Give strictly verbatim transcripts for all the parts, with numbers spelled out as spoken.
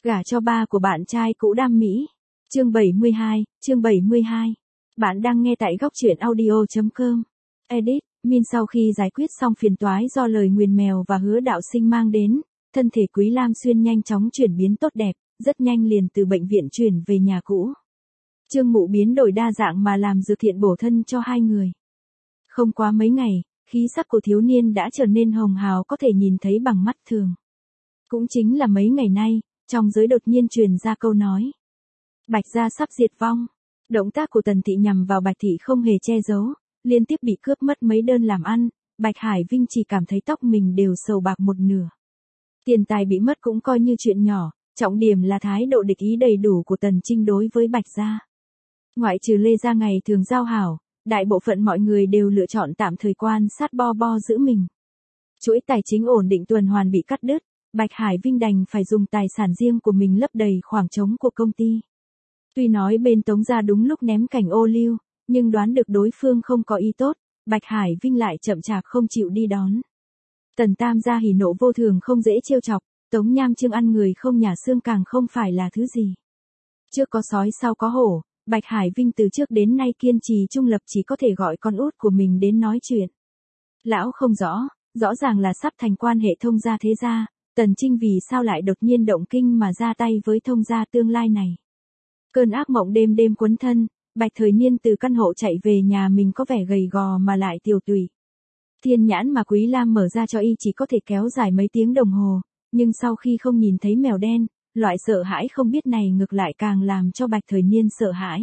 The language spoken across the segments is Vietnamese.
Gả cho ba của bạn trai cũ đam mỹ. Chương bảy mươi hai, chương bảy mươi hai. Bạn đang nghe tại góc truyện audio chấm com. Edit, Min sau khi giải quyết xong phiền toái do lời nguyền mèo và Hứa Đạo Sinh mang đến, thân thể Quý Lam Xuyên nhanh chóng chuyển biến tốt đẹp, rất nhanh liền từ bệnh viện chuyển về nhà cũ. Trương Mụ biến đổi đa dạng mà làm dược thiện bổ thân cho hai người. Không quá mấy ngày, khí sắc của thiếu niên đã trở nên hồng hào có thể nhìn thấy bằng mắt thường. Cũng chính là mấy ngày nay, trong giới đột nhiên truyền ra câu nói. Bạch gia sắp diệt vong. Động tác của Tần Thị nhằm vào Bạch Thị không hề che giấu, liên tiếp bị cướp mất mấy đơn làm ăn, Bạch Hải Vinh chỉ cảm thấy tóc mình đều sầu bạc một nửa. Tiền tài bị mất cũng coi như chuyện nhỏ, trọng điểm là thái độ địch ý đầy đủ của Tần Trinh đối với Bạch gia. Ngoại trừ Lê gia ngày thường giao hảo, đại bộ phận mọi người đều lựa chọn tạm thời quan sát bo bo giữ mình. Chuỗi tài chính ổn định tuần hoàn bị cắt đứt, Bạch Hải Vinh đành phải dùng tài sản riêng của mình lấp đầy khoảng trống của công ty. Tuy nói bên Tống gia đúng lúc ném cảnh ô liu, nhưng đoán được đối phương không có ý tốt, Bạch Hải Vinh lại chậm chạp không chịu đi đón. Tần Tam gia hỉ nộ vô thường không dễ trêu chọc, Tống Nham Trương ăn người không nhả xương càng không phải là thứ gì. Trước có sói sau có hổ, Bạch Hải Vinh từ trước đến nay kiên trì trung lập chỉ có thể gọi con út của mình đến nói chuyện. Lão không rõ, rõ ràng là sắp thành quan hệ thông gia thế gia, Tần Trinh vì sao lại đột nhiên động kinh mà ra tay với thông gia tương lai này. Cơn ác mộng đêm đêm quấn thân, Bạch Thời Niên từ căn hộ chạy về nhà mình có vẻ gầy gò mà lại tiều tụy. Thiên nhãn mà Quý Lam mở ra cho y chỉ có thể kéo dài mấy tiếng đồng hồ, nhưng sau khi không nhìn thấy mèo đen, loại sợ hãi không biết này ngược lại càng làm cho Bạch Thời Niên sợ hãi.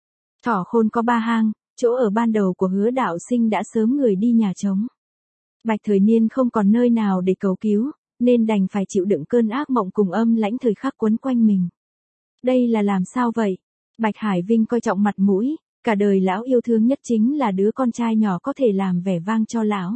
Thỏ khôn có ba hang, chỗ ở ban đầu của Hứa Đạo Sinh đã sớm người đi nhà trống. Bạch Thời Niên không còn nơi nào để cầu cứu, nên đành phải chịu đựng cơn ác mộng cùng âm lãnh thời khắc quấn quanh mình. Đây là làm sao vậy? Bạch Hải Vinh coi trọng mặt mũi, cả đời lão yêu thương nhất chính là đứa con trai nhỏ có thể làm vẻ vang cho lão.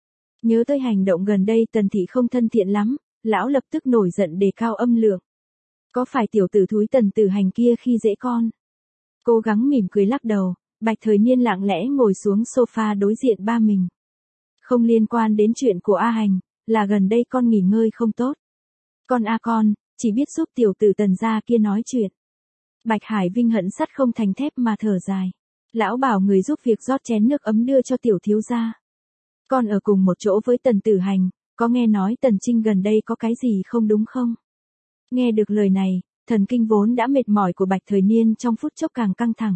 Nhớ tới hành động gần đây Tần Thị không thân thiện lắm, lão lập tức nổi giận đề cao âm lượng. Có phải tiểu tử thúi Tần Tử Hành kia khi dễ con? Cố gắng mỉm cười lắc đầu, Bạch Thời Niên lặng lẽ ngồi xuống sofa đối diện ba mình. Không liên quan đến chuyện của A Hành, là gần đây con nghỉ ngơi không tốt. Con a con, chỉ biết giúp tiểu tử Tần gia kia nói chuyện. Bạch Hải Vinh hận sắt không thành thép mà thở dài. Lão bảo người giúp việc rót chén nước ấm đưa cho tiểu thiếu gia. Con ở cùng một chỗ với Tần Tử Hành, có nghe nói Tần Trinh gần đây có cái gì không đúng không? Nghe được lời này, thần kinh vốn đã mệt mỏi của Bạch Thời Niên trong phút chốc càng căng thẳng.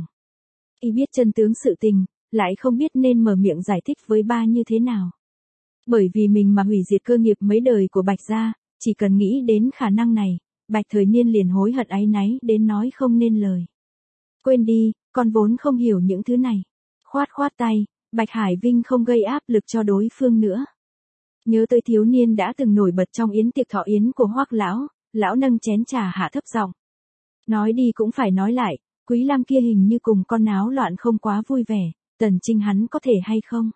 Y biết chân tướng sự tình, lại không biết nên mở miệng giải thích với ba như thế nào. Bởi vì mình mà hủy diệt cơ nghiệp mấy đời của Bạch gia, chỉ cần nghĩ đến khả năng này, Bạch Thời Niên liền hối hận áy náy đến nói không nên lời. Quên đi, con vốn không hiểu những thứ này. Khoát khoát tay, Bạch Hải Vinh không gây áp lực cho đối phương nữa. Nhớ tới thiếu niên đã từng nổi bật trong yến tiệc thọ yến của Hoắc lão, lão nâng chén trà hạ thấp giọng. Nói đi cũng phải nói lại, Quý Lam kia hình như cùng con náo loạn không quá vui vẻ, Tần Trinh hắn có thể hay không?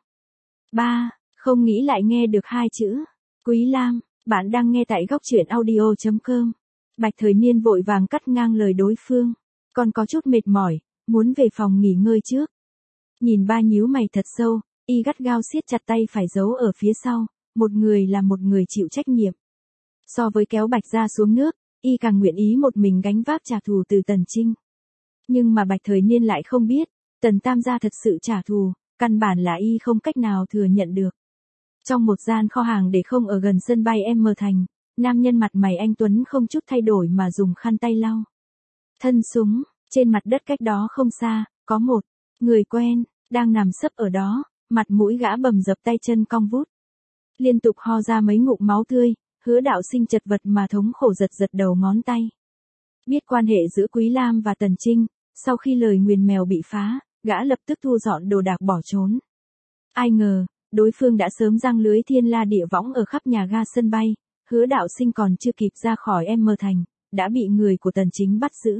Ba, không nghĩ lại nghe được hai chữ. Quý Lam, bạn đang nghe tại góc truyện audio chấm com. Bạch Thời Niên vội vàng cắt ngang lời đối phương. Con có chút mệt mỏi, muốn về phòng nghỉ ngơi trước. Nhìn ba nhíu mày thật sâu, y gắt gao siết chặt tay phải giấu ở phía sau, một người là một người chịu trách nhiệm. So với kéo Bạch gia xuống nước, y càng nguyện ý một mình gánh vác trả thù từ Tần Trinh. Nhưng mà Bạch Thời Niên lại không biết, Tần Tam gia thật sự trả thù, căn bản là y không cách nào thừa nhận được. Trong một gian kho hàng để không ở gần sân bay M Thành, nam nhân mặt mày anh tuấn không chút thay đổi mà dùng khăn tay lau thân súng, trên mặt đất cách đó không xa, có một người quen, đang nằm sấp ở đó, mặt mũi gã bầm dập tay chân cong vút. Liên tục ho ra mấy ngụm máu tươi, Hứa Đạo Sinh chật vật mà thống khổ giật giật đầu ngón tay. Biết quan hệ giữa Quý Lam và Tần Trinh, sau khi lời nguyền mèo bị phá, gã lập tức thu dọn đồ đạc bỏ trốn. Ai ngờ, đối phương đã sớm giăng lưới thiên la địa võng ở khắp nhà ga sân bay, Hứa Đạo Sinh còn chưa kịp ra khỏi M Thành, đã bị người của Tần Chính bắt giữ.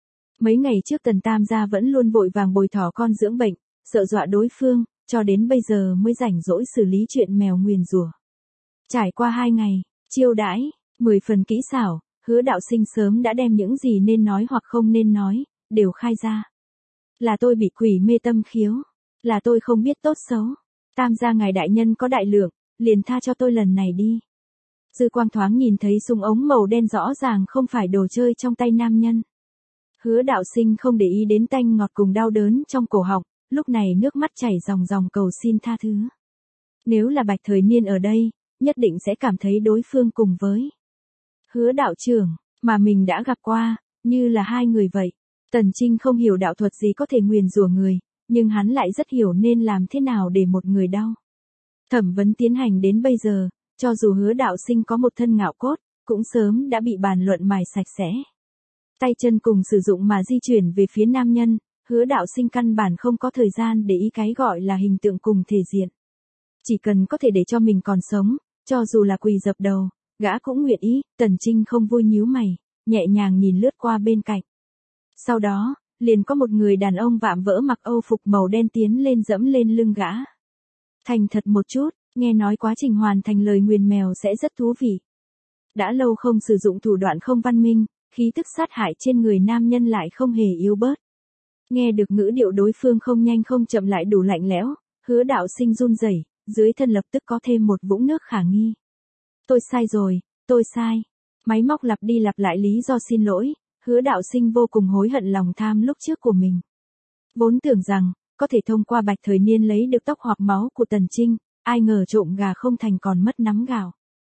Mấy ngày trước Tần Tam gia vẫn luôn vội vàng bồi thỏ con dưỡng bệnh, sợ dọa đối phương, cho đến bây giờ mới rảnh rỗi xử lý chuyện mèo nguyền rủa. Trải qua hai ngày, chiêu đãi, mười phần kỹ xảo, Hứa Đạo Sinh sớm đã đem những gì nên nói hoặc không nên nói, đều khai ra. Là tôi bị quỷ mê tâm khiếu, là tôi không biết tốt xấu. Tam gia ngài đại nhân có đại lượng, liền tha cho tôi lần này đi. Dư quang thoáng nhìn thấy súng ống màu đen rõ ràng không phải đồ chơi trong tay nam nhân. Hứa đạo sinh không để ý đến tanh ngọt cùng đau đớn trong cổ họng, lúc này nước mắt chảy ròng ròng cầu xin tha thứ. Nếu là Bạch Thời Niên ở đây, nhất định sẽ cảm thấy đối phương cùng với Hứa đạo trưởng, mà mình đã gặp qua, như là hai người vậy. Tần Trinh không hiểu đạo thuật gì có thể nguyền rủa người, nhưng hắn lại rất hiểu nên làm thế nào để một người đau. Thẩm vấn tiến hành đến bây giờ, cho dù Hứa đạo sinh có một thân ngạo cốt, cũng sớm đã bị bàn luận mài sạch sẽ. Tay chân cùng sử dụng mà di chuyển về phía nam nhân, Hứa đạo sinh căn bản không có thời gian để ý cái gọi là hình tượng cùng thể diện. Chỉ cần có thể để cho mình còn sống, cho dù là quỳ dập đầu, gã cũng nguyện ý. Tần Trinh không vui nhíu mày, nhẹ nhàng nhìn lướt qua bên cạnh. Sau đó, liền có một người đàn ông vạm vỡ mặc âu phục màu đen tiến lên dẫm lên lưng gã. Thành thật một chút, nghe nói quá trình hoàn thành lời nguyền mèo sẽ rất thú vị. Đã lâu không sử dụng thủ đoạn không văn minh, khí tức sát hại trên người nam nhân lại không hề yếu bớt. Nghe được ngữ điệu đối phương không nhanh không chậm lại đủ lạnh lẽo, Hứa đạo sinh run rẩy, dưới thân lập tức có thêm một vũng nước khả nghi. Tôi sai rồi, tôi sai. Máy móc lặp đi lặp lại lý do xin lỗi, Hứa đạo sinh vô cùng hối hận lòng tham lúc trước của mình. Vốn tưởng rằng, có thể thông qua Bạch Thời Niên lấy được tóc hoặc máu của Tần Trinh, ai ngờ trộm gà không thành còn mất nắm gạo.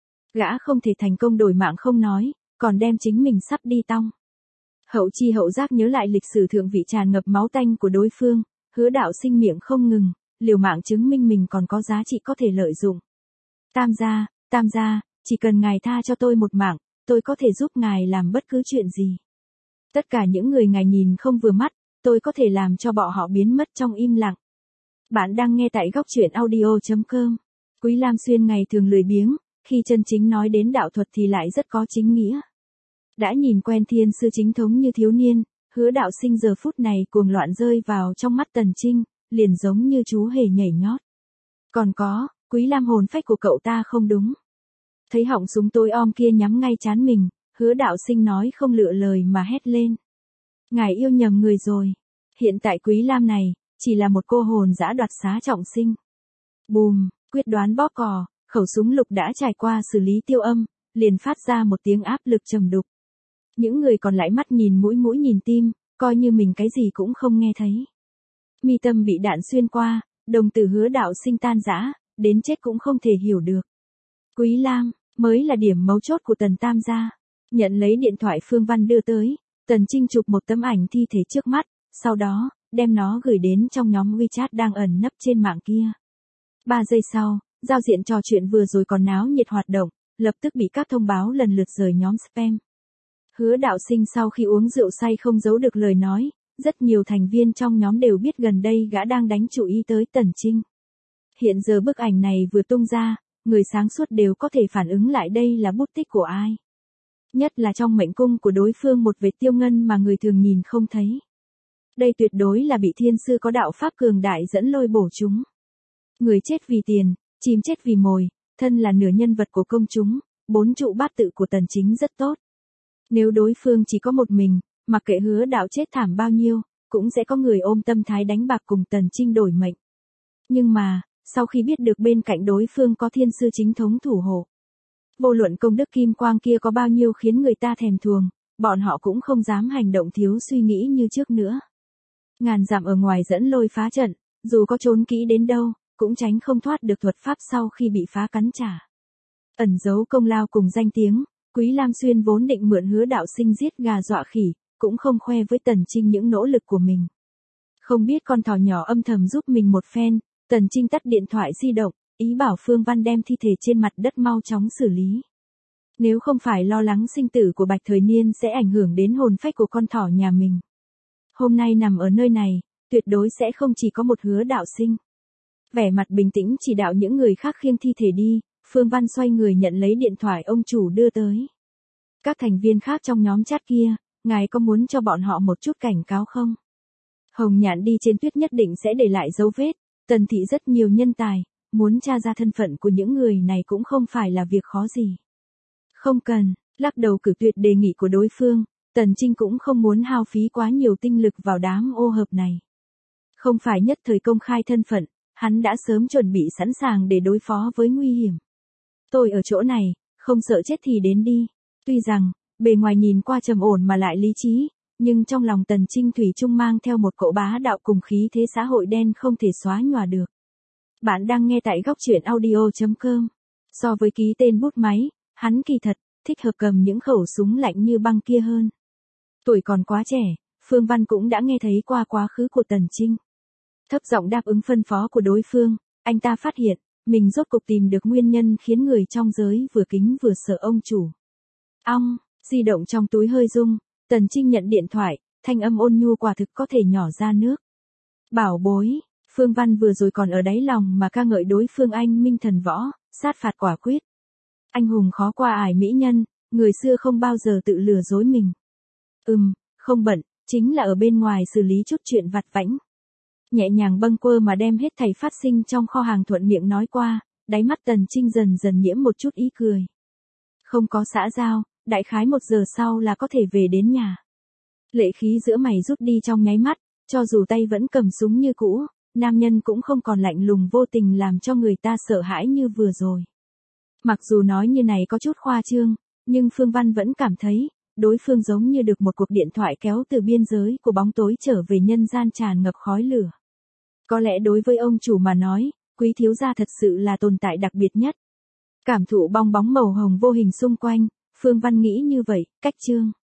Gã không thể thành công đổi mạng không nói, còn đem chính mình sắp đi tong. Hậu chi hậu giác nhớ lại lịch sử thượng vị tràn ngập máu tanh của đối phương, Hứa đạo sinh miệng không ngừng, liều mạng chứng minh mình còn có giá trị có thể lợi dụng. Tam gia, tam gia, chỉ cần ngài tha cho tôi một mạng, tôi có thể giúp ngài làm bất cứ chuyện gì. Tất cả những người ngài nhìn không vừa mắt, tôi có thể làm cho bọn họ biến mất trong im lặng. Bạn đang nghe tại góc truyện audio chấm com. Quý Lam Xuyên ngày thường lười biếng, khi chân chính nói đến đạo thuật thì lại rất có chính nghĩa. Đã nhìn quen thiên sư chính thống như thiếu niên, Hứa đạo sinh giờ phút này cuồng loạn rơi vào trong mắt Tần Trinh, liền giống như chú hề nhảy nhót. Còn có, Quý Lam hồn phách của cậu ta không đúng. Thấy họng súng tối om kia nhắm ngay trán mình, Hứa đạo sinh nói không lựa lời mà hét lên. Ngài yêu nhầm người rồi. Hiện tại Quý Lam này, chỉ là một cô hồn dã đoạt xá trọng sinh. Bùm, quyết đoán bóp cò, khẩu súng lục đã trải qua xử lý tiêu âm, liền phát ra một tiếng áp lực trầm đục. Những người còn lại mắt nhìn mũi mũi nhìn tim, coi như mình cái gì cũng không nghe thấy. Mi tâm bị đạn xuyên qua, đồng tử Hứa đạo sinh tan rã, đến chết cũng không thể hiểu được. Quý Lam, mới là điểm mấu chốt của Tần Tam gia. Nhận lấy điện thoại Phương Văn đưa tới, Tần Trinh chụp một tấm ảnh thi thể trước mắt, sau đó, đem nó gửi đến trong nhóm WeChat đang ẩn nấp trên mạng kia. Ba giây sau, giao diện trò chuyện vừa rồi còn náo nhiệt hoạt động, lập tức bị các thông báo lần lượt rời nhóm spam. Hứa đạo sinh sau khi uống rượu say không giấu được lời nói, rất nhiều thành viên trong nhóm đều biết gần đây gã đang đánh chú ý tới Tần Trinh. Hiện giờ bức ảnh này vừa tung ra, người sáng suốt đều có thể phản ứng lại đây là bút tích của ai. Nhất là trong mệnh cung của đối phương một vệt tiêu ngân mà người thường nhìn không thấy. Đây tuyệt đối là bị thiên sư có đạo pháp cường đại dẫn lôi bổ chúng. Người chết vì tiền, chim chết vì mồi, thân là nửa nhân vật của công chúng, bốn trụ bát tự của Tần Chính rất tốt. Nếu đối phương chỉ có một mình, mặc kệ Hứa đạo chết thảm bao nhiêu, cũng sẽ có người ôm tâm thái đánh bạc cùng Tần Trinh đổi mệnh. Nhưng mà, sau khi biết được bên cạnh đối phương có thiên sư chính thống thủ hộ, vô luận công đức kim quang kia có bao nhiêu khiến người ta thèm thuồng, bọn họ cũng không dám hành động thiếu suy nghĩ như trước nữa. Ngàn dặm ở ngoài dẫn lôi phá trận, dù có trốn kỹ đến đâu, cũng tránh không thoát được thuật pháp sau khi bị phá cắn trả. Ẩn giấu công lao cùng danh tiếng, Quý Lam Xuyên vốn định mượn Hứa đạo sinh giết gà dọa khỉ, cũng không khoe với Tần Trinh những nỗ lực của mình. Không biết con thỏ nhỏ âm thầm giúp mình một phen, Tần Trinh tắt điện thoại di động, ý bảo Phương Văn đem thi thể trên mặt đất mau chóng xử lý. Nếu không phải lo lắng sinh tử của Bạch Thời Niên sẽ ảnh hưởng đến hồn phách của con thỏ nhà mình. Hôm nay nằm ở nơi này, tuyệt đối sẽ không chỉ có một Hứa đạo sinh. Vẻ mặt bình tĩnh chỉ đạo những người khác khiêng thi thể đi, Phương Văn xoay người nhận lấy điện thoại ông chủ đưa tới. Các thành viên khác trong nhóm chat kia, ngài có muốn cho bọn họ một chút cảnh cáo không? Hồng Nhạn đi trên tuyết nhất định sẽ để lại dấu vết, Tần thị rất nhiều nhân tài, muốn tra ra thân phận của những người này cũng không phải là việc khó gì. Không cần, lắc đầu cử tuyệt đề nghị của đối phương, Tần Trinh cũng không muốn hao phí quá nhiều tinh lực vào đám ô hợp này. Không phải nhất thời công khai thân phận, hắn đã sớm chuẩn bị sẵn sàng để đối phó với nguy hiểm. Tôi ở chỗ này, không sợ chết thì đến đi. Tuy rằng, bề ngoài nhìn qua trầm ổn mà lại lý trí, nhưng trong lòng Tần Trinh thủy chung mang theo một cỗ bá đạo cùng khí thế xã hội đen không thể xóa nhòa được. Bạn đang nghe tại góc truyện audio chấm com. So với ký tên bút máy, hắn kỳ thật, thích hợp cầm những khẩu súng lạnh như băng kia hơn. Tuổi còn quá trẻ, Phương Văn cũng đã nghe thấy qua quá khứ của Tần Trinh. Thấp giọng đáp ứng phân phó của đối phương, anh ta phát hiện, mình rốt cục tìm được nguyên nhân khiến người trong giới vừa kính vừa sợ ông chủ. Ong, di động trong túi hơi rung, Tần Trinh nhận điện thoại, thanh âm ôn nhu quả thực có thể nhỏ ra nước. Bảo bối, Phương Văn vừa rồi còn ở đáy lòng mà ca ngợi đối phương anh minh thần võ, sát phạt quả quyết. Anh hùng khó qua ải mỹ nhân, người xưa không bao giờ tự lừa dối mình. Ừm, không bận, chính là ở bên ngoài xử lý chút chuyện vặt vãnh. Nhẹ nhàng bâng quơ mà đem hết thảy phát sinh trong kho hàng thuận miệng nói qua, đáy mắt Tần Trinh dần dần nhiễm một chút ý cười. Không có xã giao, đại khái một giờ sau là có thể về đến nhà. Lệ khí giữa mày rút đi trong nháy mắt, cho dù tay vẫn cầm súng như cũ, nam nhân cũng không còn lạnh lùng vô tình làm cho người ta sợ hãi như vừa rồi. Mặc dù nói như này có chút khoa trương, nhưng Phương Văn vẫn cảm thấy, đối phương giống như được một cuộc điện thoại kéo từ biên giới của bóng tối trở về nhân gian tràn ngập khói lửa. Có lẽ đối với ông chủ mà nói, quý thiếu gia thật sự là tồn tại đặc biệt nhất. Cảm thụ bong bóng màu hồng vô hình xung quanh, Phương Văn nghĩ như vậy, cách chương.